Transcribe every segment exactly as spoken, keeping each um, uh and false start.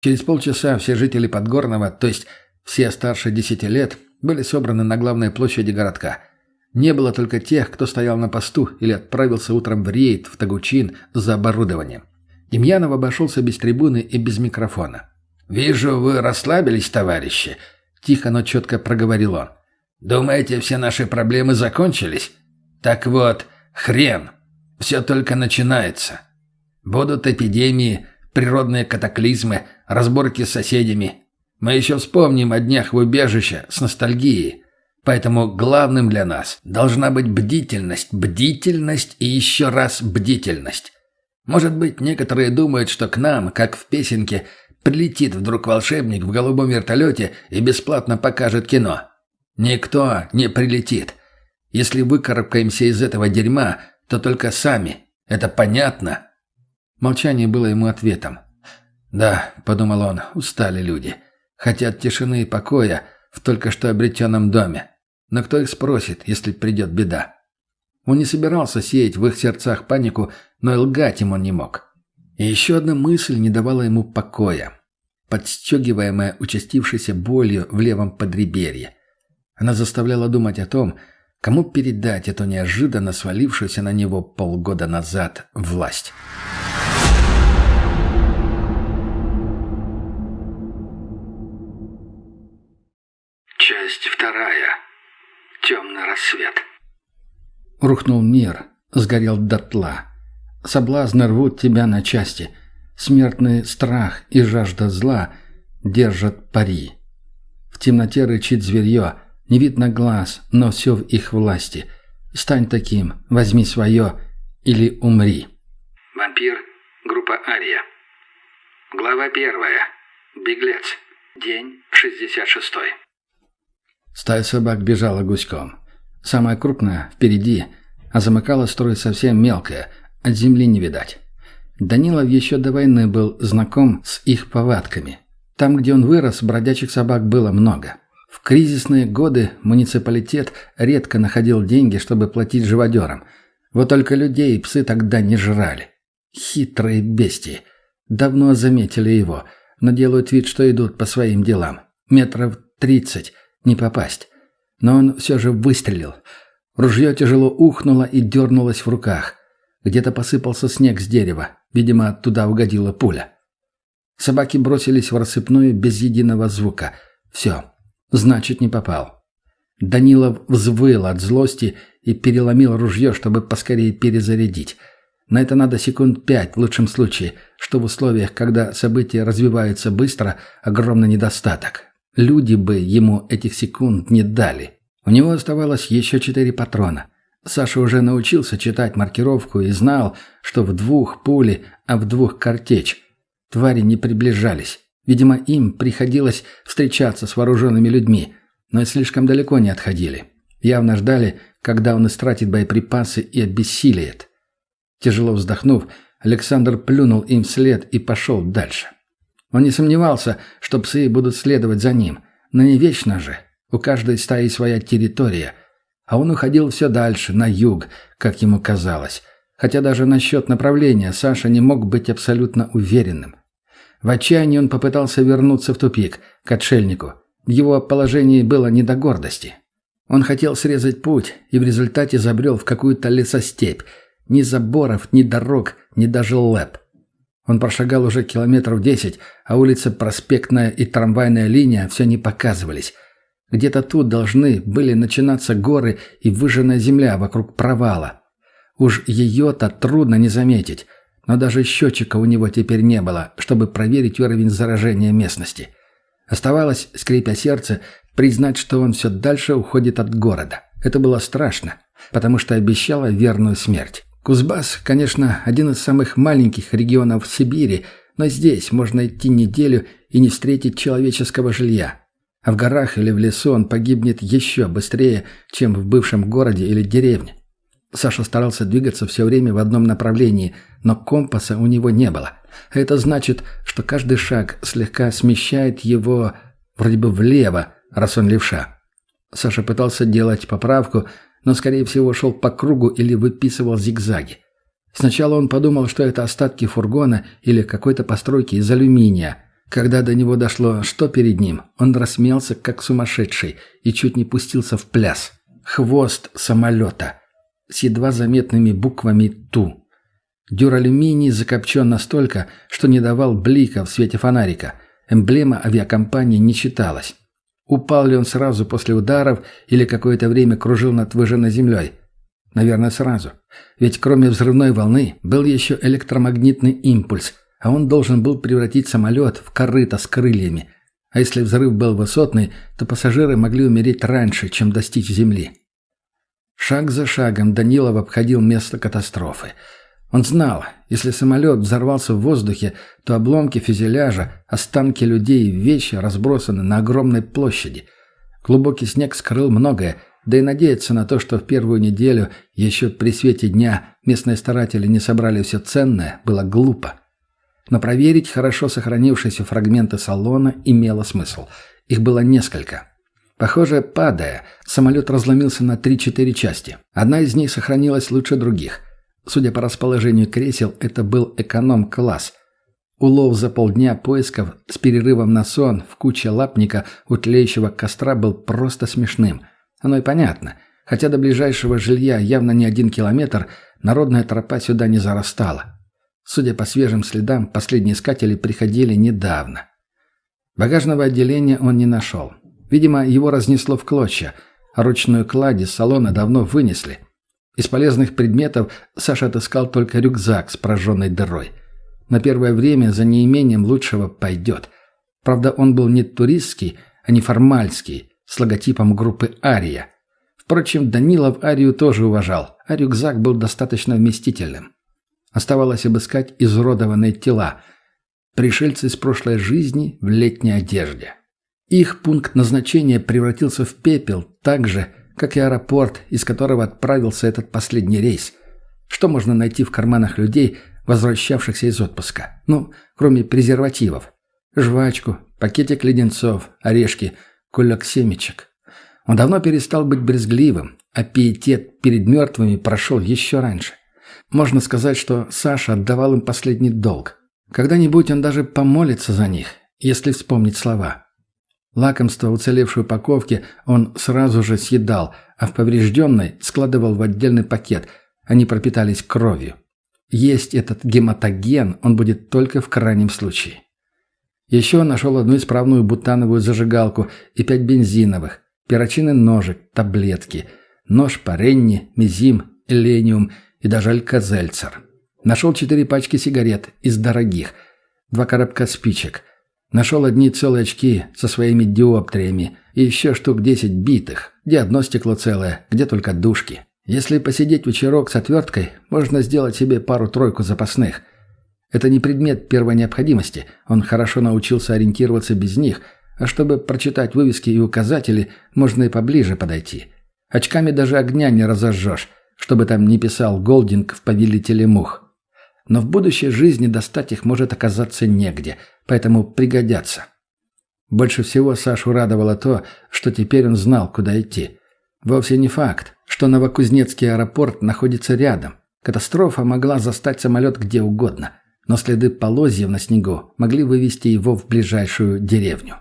Через полчаса все жители Подгорного, то есть все старше десяти лет, были собраны на главной площади городка. Не было только тех, кто стоял на посту или отправился утром в рейд в Тагучин за оборудованием. Демьянов обошелся без трибуны и без микрофона. «Вижу, вы расслабились, товарищи», — тихо, но четко проговорил он. «Думаете, все наши проблемы закончились? Так вот, хрен. Все только начинается. Будут эпидемии, природные катаклизмы, разборки с соседями. Мы еще вспомним о днях в убежище с ностальгией. Поэтому главным для нас должна быть бдительность, бдительность и еще раз бдительность. Может быть, некоторые думают, что к нам, как в песенке, прилетит вдруг волшебник в голубом вертолете и бесплатно покажет кино. Никто не прилетит. Если выкарабкаемся из этого дерьма, то только сами. Это понятно?» Молчание было ему ответом. «Да», — подумал он, — «устали люди. Хотят тишины и покоя в только что обретенном доме. Но кто их спросит, если придет беда?» Он не собирался сеять в их сердцах панику, но и лгать им он не мог. И еще одна мысль не давала ему покоя, подстегиваемая участившейся болью в левом подреберье. Она заставляла думать о том, кому передать эту неожиданно свалившуюся на него полгода назад власть. Часть вторая. Темный рассвет. Рухнул мир, сгорел дотла. Соблазны рвут тебя на части. Смертный страх и жажда зла держат пари. В темноте рычит зверье, не видно глаз, но все в их власти. Стань таким, возьми свое или умри. Вампир. Группа Ария. Глава первая. Беглец. День шестьдесят шестой. Стая собак бежала гуськом. Самая крупная впереди, а замыкала строй совсем мелкая, от земли не видать. Данилов еще до войны был знаком с их повадками. Там, где он вырос, бродячих собак было много. В кризисные годы муниципалитет редко находил деньги, чтобы платить живодерам. Вот только людей псы тогда не жрали. Хитрые бестии. Давно заметили его, но делают вид, что идут по своим делам. Метров тридцать, не попасть. Но он все же выстрелил. Ружье тяжело ухнуло и дернулось в руках. Где-то посыпался снег с дерева. Видимо, туда угодила пуля. Собаки бросились в рассыпную без единого звука. Все. Значит, не попал. Данилов взвыл от злости и переломил ружье, чтобы поскорее перезарядить. На это надо секунд пять в лучшем случае, что в условиях, когда события развиваются быстро, огромный недостаток. Люди бы ему этих секунд не дали. У него оставалось еще четыре патрона. Саша уже научился читать маркировку и знал, что в двух пули, а в двух картечь. Твари не приближались. Видимо, им приходилось встречаться с вооруженными людьми, но и слишком далеко не отходили. Явно ждали, когда он истратит боеприпасы и обессилеет. Тяжело вздохнув, Александр плюнул им вслед и пошел дальше. Он не сомневался, что псы будут следовать за ним, но не вечно же. У каждой стаи своя территория. А он уходил все дальше, на юг, как ему казалось. Хотя даже насчет направления Саша не мог быть абсолютно уверенным. В отчаянии он попытался вернуться в тупик, к отшельнику. В его положении было не до гордости. Он хотел срезать путь и в результате забрел в какую-то лесостепь. Ни заборов, ни дорог, ни даже лэп. Он прошагал уже километров десять, а улица Проспектная и трамвайная линия все не показывались. Где-то тут должны были начинаться горы и выжженная земля вокруг провала. Уж ее-то трудно не заметить, но даже счетчика у него теперь не было, чтобы проверить уровень заражения местности. Оставалось, скрипя сердце, признать, что он все дальше уходит от города. Это было страшно, потому что обещало верную смерть. Кузбасс, конечно, один из самых маленьких регионов Сибири, но здесь можно идти неделю и не встретить человеческого жилья. А в горах или в лесу он погибнет еще быстрее, чем в бывшем городе или деревне. Саша старался двигаться все время в одном направлении, но компаса у него не было. А это значит, что каждый шаг слегка смещает его вроде бы влево, раз он левша. Саша пытался делать поправку, но, скорее всего, шел по кругу или выписывал зигзаги. Сначала он подумал, что это остатки фургона или какой-то постройки из алюминия. Когда до него дошло, что перед ним, он рассмеялся, как сумасшедший, и чуть не пустился в пляс. Хвост самолета с едва заметными буквами «Ту». Дюралюминий закопчен настолько, что не давал блика в свете фонарика. Эмблема авиакомпании не читалась. Упал ли он сразу после ударов или какое-то время кружил над выжженной землей? Наверное, сразу. Ведь кроме взрывной волны был еще электромагнитный импульс, а он должен был превратить самолет в корыто с крыльями. А если взрыв был высотный, то пассажиры могли умереть раньше, чем достичь земли. Шаг за шагом Данилов обходил место катастрофы. Он знал, если самолет взорвался в воздухе, то обломки фюзеляжа, останки людей и вещи разбросаны на огромной площади. Глубокий снег скрыл многое, да и надеяться на то, что в первую неделю, еще при свете дня, местные старатели не собрали все ценное, было глупо. Но проверить хорошо сохранившиеся фрагменты салона имело смысл. Их было несколько. Похоже, падая, самолет разломился на три-четыре части. Одна из них сохранилась лучше других. Судя по расположению кресел, это был эконом-класс. Улов за полдня поисков с перерывом на сон в куче лапника у тлеющего костра был просто смешным. Оно и понятно. Хотя до ближайшего жилья явно не один километр, народная тропа сюда не зарастала. Судя по свежим следам, последние искатели приходили недавно. Багажного отделения он не нашел. Видимо, его разнесло в клочья, а ручную кладь из салона давно вынесли. Из полезных предметов Саша отыскал только рюкзак с прожженной дырой. На первое время за неимением лучшего пойдет. Правда, он был не туристский, а неформальский, с логотипом группы «Ария». Впрочем, Данилов Арию тоже уважал, а рюкзак был достаточно вместительным. Оставалось обыскать изуродованные тела. Пришельцы из прошлой жизни в летней одежде. Их пункт назначения превратился в пепел так же, как и аэропорт, из которого отправился этот последний рейс. Что можно найти в карманах людей, возвращавшихся из отпуска? Ну, кроме презервативов. Жвачку, пакетик леденцов, орешки, кулек семечек. Он давно перестал быть брезгливым, а пиетет перед мертвыми прошел еще раньше. Можно сказать, что Саша отдавал им последний долг. Когда-нибудь он даже помолится за них, если вспомнить слова. Лакомство, уцелевшей упаковки, он сразу же съедал, а в поврежденной складывал в отдельный пакет. Они пропитались кровью. Есть этот гематоген он будет только в крайнем случае. Еще он нашел одну исправную бутановую зажигалку и пять бензиновых, перочинный ножик, таблетки, нож Паренни, Мизим, Элениум и даже Алька-Зельцер. Нашел четыре пачки сигарет из дорогих, два коробка спичек. Нашел одни целые очки со своими диоптриями и еще штук десять битых, где одно стекло целое, где только дужки. Если посидеть вечерок с отверткой, можно сделать себе пару-тройку запасных. Это не предмет первой необходимости, он хорошо научился ориентироваться без них, а чтобы прочитать вывески и указатели, можно и поближе подойти. Очками даже огня не разожжешь, чтобы там не писал Голдинг в «Повелителе мух». Но в будущей жизни достать их может оказаться негде, поэтому пригодятся. Больше всего Сашу радовало то, что теперь он знал, куда идти. Вовсе не факт, что Новокузнецкий аэропорт находится рядом. Катастрофа могла застать самолет где угодно, но следы полозьев на снегу могли вывести его в ближайшую деревню.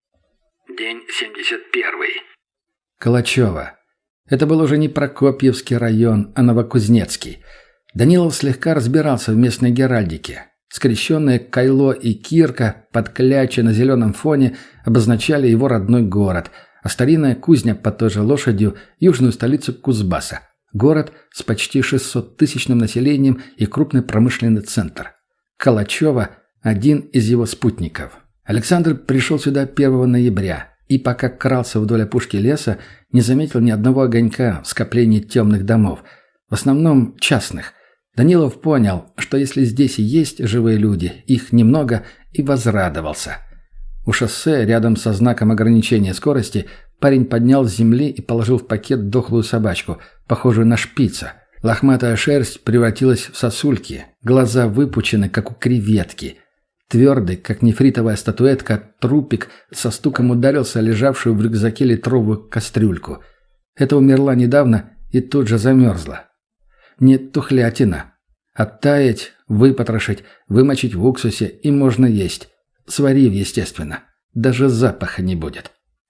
День семьдесят первый. Калачево. Это был уже не Прокопьевский район, а Новокузнецкий. Данилов слегка разбирался в местной геральдике. Скрещенные Кайло и Кирка под клячей на зеленом фоне обозначали его родной город, а старинная кузня под той же лошадью – южную столицу Кузбасса. Город с почти шестисоттысячным населением и крупный промышленный центр. Калачево – один из его спутников. Александр пришел сюда первого ноября и, пока крался вдоль опушки леса, не заметил ни одного огонька в скоплении темных домов, в основном частных. Данилов понял, что если здесь и есть живые люди, их немного, и возрадовался. У шоссе, рядом со знаком ограничения скорости, парень поднял с земли и положил в пакет дохлую собачку, похожую на шпица. Лохматая шерсть превратилась в сосульки, глаза выпучены, как у креветки. Твердый, как нефритовая статуэтка, трупик со стуком ударился о лежавшую в рюкзаке литровую кастрюльку. Это умерла недавно и тут же замерзла. Нет, тухлятина. Оттаять, выпотрошить, вымочить в уксусе и можно есть. Сварив, естественно. Даже запаха не будет.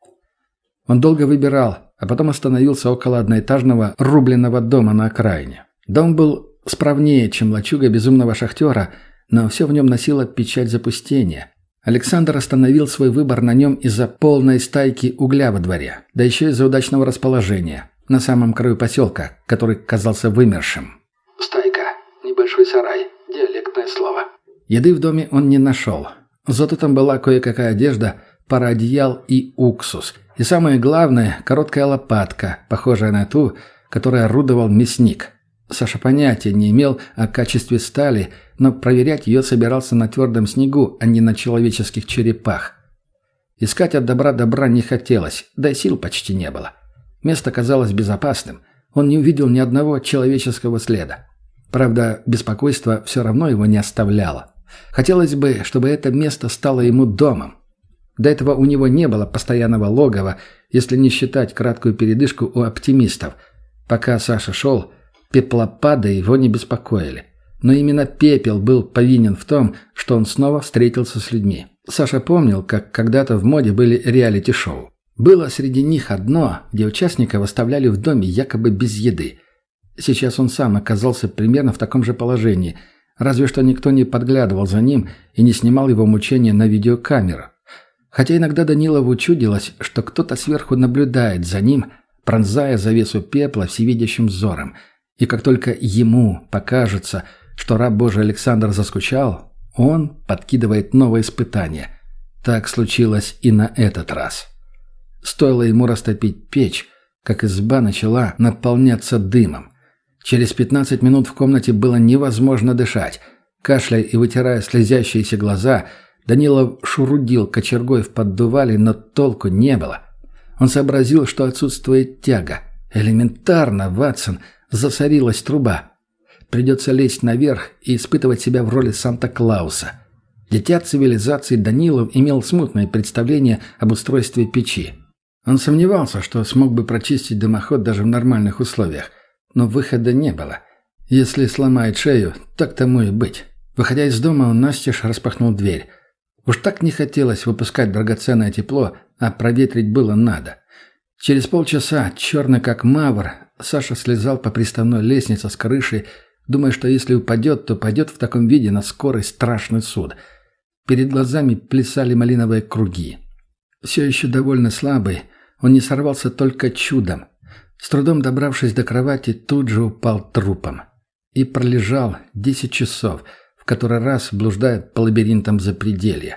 Он долго выбирал, а потом остановился около одноэтажного рубленного дома на окраине. Дом был справнее, чем лачуга безумного шахтера, но все в нем носило печать запустения. Александр остановил свой выбор на нем из-за полной стайки угля во дворе, да еще из-за удачного расположения, на самом краю поселка, который казался вымершим. Стайка. Небольшой сарай. Диалектное слово. Еды в доме он не нашел. Зато там была кое-какая одежда, пара одеял и уксус. И самое главное, короткая лопатка, похожая на ту, которой орудовал мясник. Саша понятия не имел о качестве стали, но проверять ее собирался на твердом снегу, а не на человеческих черепах. Искать от добра добра не хотелось, да и сил почти не было. Место казалось безопасным. Он не увидел ни одного человеческого следа. Правда, беспокойство все равно его не оставляло. Хотелось бы, чтобы это место стало ему домом. До этого у него не было постоянного логова, если не считать краткую передышку у оптимистов. Пока Саша шел, пеплопады его не беспокоили. Но именно пепел был повинен в том, что он снова встретился с людьми. Саша помнил, как когда-то в моде были реалити-шоу. Было среди них одно, где участников оставляли в доме якобы без еды. Сейчас он сам оказался примерно в таком же положении, разве что никто не подглядывал за ним и не снимал его мучения на видеокамеру. Хотя иногда Данилову чудилось, что кто-то сверху наблюдает за ним, пронзая завесу пепла всевидящим взором. И как только ему покажется, что раб Божий Александр заскучал, он подкидывает новое испытание. Так случилось и на этот раз. Стоило ему растопить печь, как изба начала наполняться дымом. Через пятнадцать минут в комнате было невозможно дышать. Кашляя и вытирая слезящиеся глаза, Данилов шурудил кочергой в поддувале, но толку не было. Он сообразил, что отсутствует тяга. Элементарно, Ватсон, засорилась труба. Придется лезть наверх и испытывать себя в роли Санта-Клауса. Дитя цивилизации Данилов имел смутное представление об устройстве печи. Он сомневался, что смог бы прочистить дымоход даже в нормальных условиях. Но выхода не было. Если сломает шею, так тому и быть. Выходя из дома, он настежь распахнул дверь. Уж так не хотелось выпускать драгоценное тепло, а проветрить было надо. Через полчаса, черный как мавр, Саша слезал по приставной лестнице с крыши, думая, что если упадет, то пойдет в таком виде на скорый страшный суд. Перед глазами плясали малиновые круги. Все еще довольно слабый, он не сорвался только чудом. С трудом добравшись до кровати, тут же упал трупом. И пролежал десять часов, в который раз блуждая по лабиринтам запределья.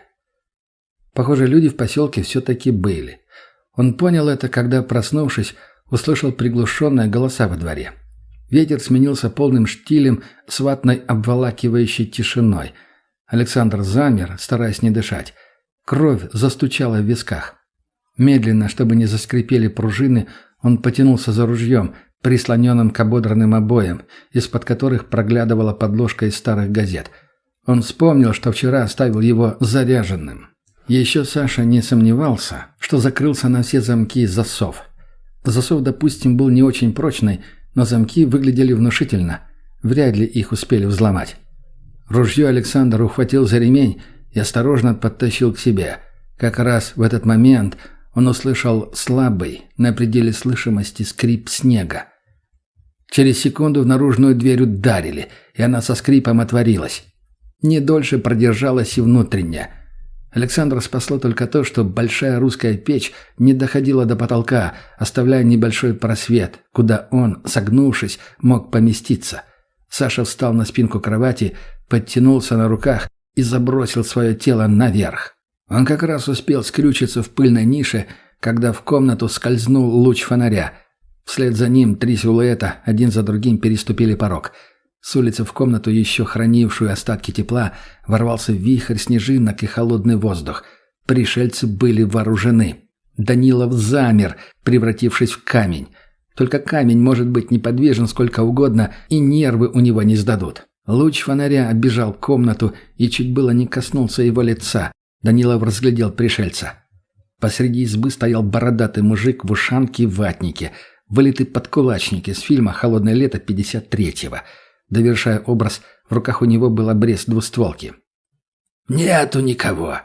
Похоже, люди в поселке все-таки были. Он понял это, когда, проснувшись, услышал приглушенные голоса во дворе. Ветер сменился полным штилем с ватной обволакивающей тишиной. Александр замер, стараясь не дышать. Кровь застучала в висках. Медленно, чтобы не заскрипели пружины, он потянулся за ружьем, прислоненным к ободранным обоям, из-под которых проглядывала подложка из старых газет. Он вспомнил, что вчера оставил его заряженным. Еще Саша не сомневался, что закрылся на все замки и засов. Засов, допустим, был не очень прочный, но замки выглядели внушительно. Вряд ли их успели взломать. Ружье Александр ухватил за ремень и осторожно подтащил к себе. Как раз в этот момент он услышал слабый, на пределе слышимости, скрип снега. Через секунду в наружную дверь ударили, и она со скрипом отворилась. Не дольше продержалась и внутренняя. Александра спасло только то, что большая русская печь не доходила до потолка, оставляя небольшой просвет, куда он, согнувшись, мог поместиться. Саша встал на спинку кровати, подтянулся на руках и забросил свое тело наверх. Он как раз успел скрючиться в пыльной нише, когда в комнату скользнул луч фонаря. Вслед за ним три силуэта один за другим переступили порог. С улицы в комнату, еще хранившую остатки тепла, ворвался вихрь снежинок и холодный воздух. Пришельцы были вооружены. Данилов замер, превратившись в камень. Только камень может быть неподвижен сколько угодно, и нервы у него не сдадут. Луч фонаря оббежал комнату и чуть было не коснулся его лица. Данилов разглядел пришельца. Посреди избы стоял бородатый мужик в ушанке и ватнике, вылитый подкулачник из фильма «Холодное лето» пятьдесят третьего. Довершая образ, в руках у него был обрез двустволки. «Нету никого.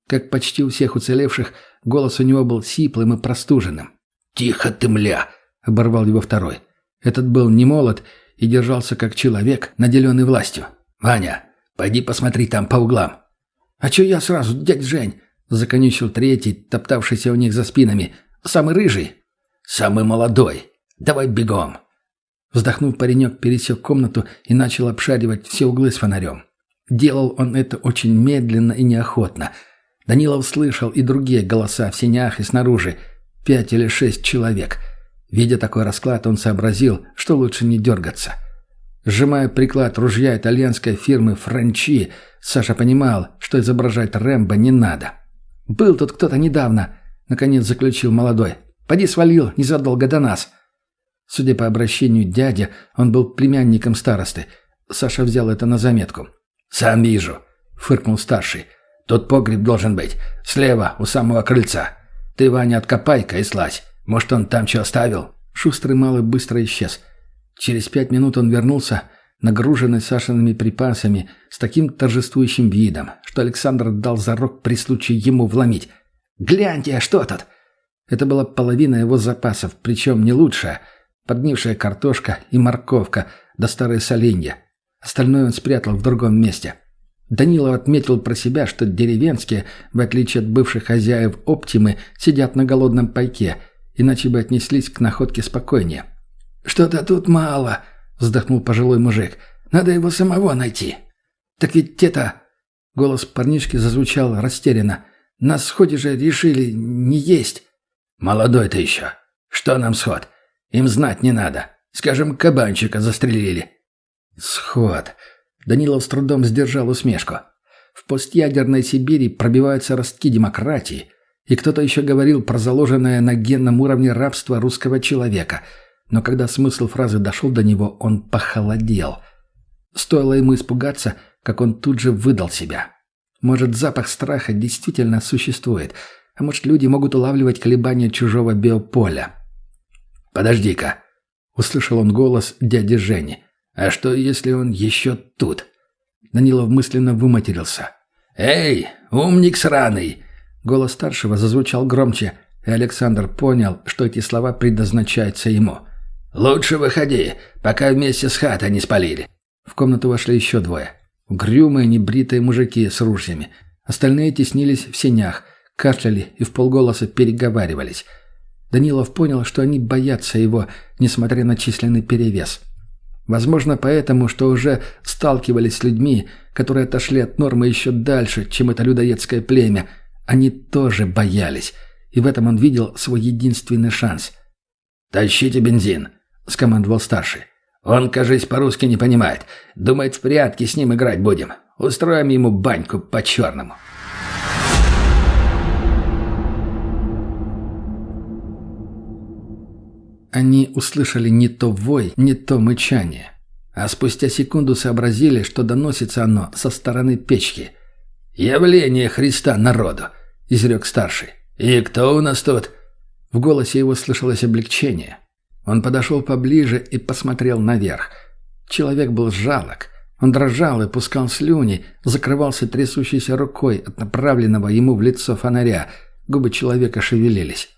Как почти у всех уцелевших, голос у него был сиплым и простуженным. «Тихо ты, мля!» — оборвал его второй. Этот был не молод и держался как человек, наделенный властью. «Ваня, пойди посмотри там по углам». «А чё я сразу, дядь Жень?» — законючил третий, топтавшийся у них за спинами. «Самый рыжий». «Самый молодой. Давай бегом». Вздохнув, паренек пересек комнату и начал обшаривать все углы с фонарем. Делал он это очень медленно и неохотно. Данилов слышал и другие голоса в сенях и снаружи. Пять или шесть человек. Видя такой расклад, он сообразил, что лучше не дергаться. Сжимая приклад ружья итальянской фирмы «Франчи», Саша понимал, что изображать Рэмбо не надо. «Был тут кто-то недавно», — наконец заключил молодой. «Поди свалил незадолго до нас». Судя по обращению дяди, он был племянником старосты. Саша взял это на заметку. «Сам вижу», — фыркнул старший. «Тут погреб должен быть. Слева, у самого крыльца. Ты, Ваня, откопай-ка и слазь. Может, он там что оставил?» Шустрый малый быстро исчез. Через пять минут он вернулся, нагруженный Сашиными припасами, с таким торжествующим видом, что Александр дал зарок при случае ему вломить. «Гляньте, что тут!» Это была половина его запасов, причем не лучшая. Подгнившая картошка и морковка, да старые соленья. Остальное он спрятал в другом месте. Данилов отметил про себя, что деревенские, в отличие от бывших хозяев «Оптимы», сидят на голодном пайке, иначе бы отнеслись к находке спокойнее. «Что-то тут мало», — вздохнул пожилой мужик. «Надо его самого найти». «Так ведь это...» — голос парнишки зазвучал растерянно. «На сходе же решили не есть». «Молодой ты еще. Что нам сход? Им знать не надо. Скажем, кабанчика застрелили». «Сход». Данилов с трудом сдержал усмешку. В постъядерной Сибири пробиваются ростки демократии, и кто-то еще говорил про заложенное на генном уровне рабство русского человека. Но когда смысл фразы дошел до него, он похолодел. Стоило ему испугаться, как он тут же выдал себя. Может, запах страха действительно существует, а может, люди могут улавливать колебания чужого биополя. «Подожди-ка», — услышал он голос дяди Жени. «А что, если он еще тут?» Данилов мысленно выматерился. «Эй, умник сраный!» Голос старшего зазвучал громче, и Александр понял, что эти слова предназначаются ему. «Лучше выходи, пока вместе с хатой не спалили». В комнату вошли еще двое. Угрюмые, небритые мужики с ружьями. Остальные теснились в сенях, кашляли и вполголоса переговаривались. Данилов понял, что они боятся его, несмотря на численный перевес. Возможно, поэтому, что уже сталкивались с людьми, которые отошли от нормы еще дальше, чем это людоедское племя. Они тоже боялись, и в этом он видел свой единственный шанс. «Тащите бензин», — скомандовал старший. «Он, кажись, по-русски не понимает. Думает, в прятки с ним играть будем. Устроим ему баньку по-черному». Они услышали не то вой, не то мычание. А спустя секунду сообразили, что доносится оно со стороны печки. «Явление Христа народу», — изрек старший. «И кто у нас тут?» В голосе его слышалось облегчение. Он подошел поближе и посмотрел наверх. Человек был жалок. Он дрожал и пускал слюни, закрывался трясущейся рукой от направленного ему в лицо фонаря. Губы человека шевелились.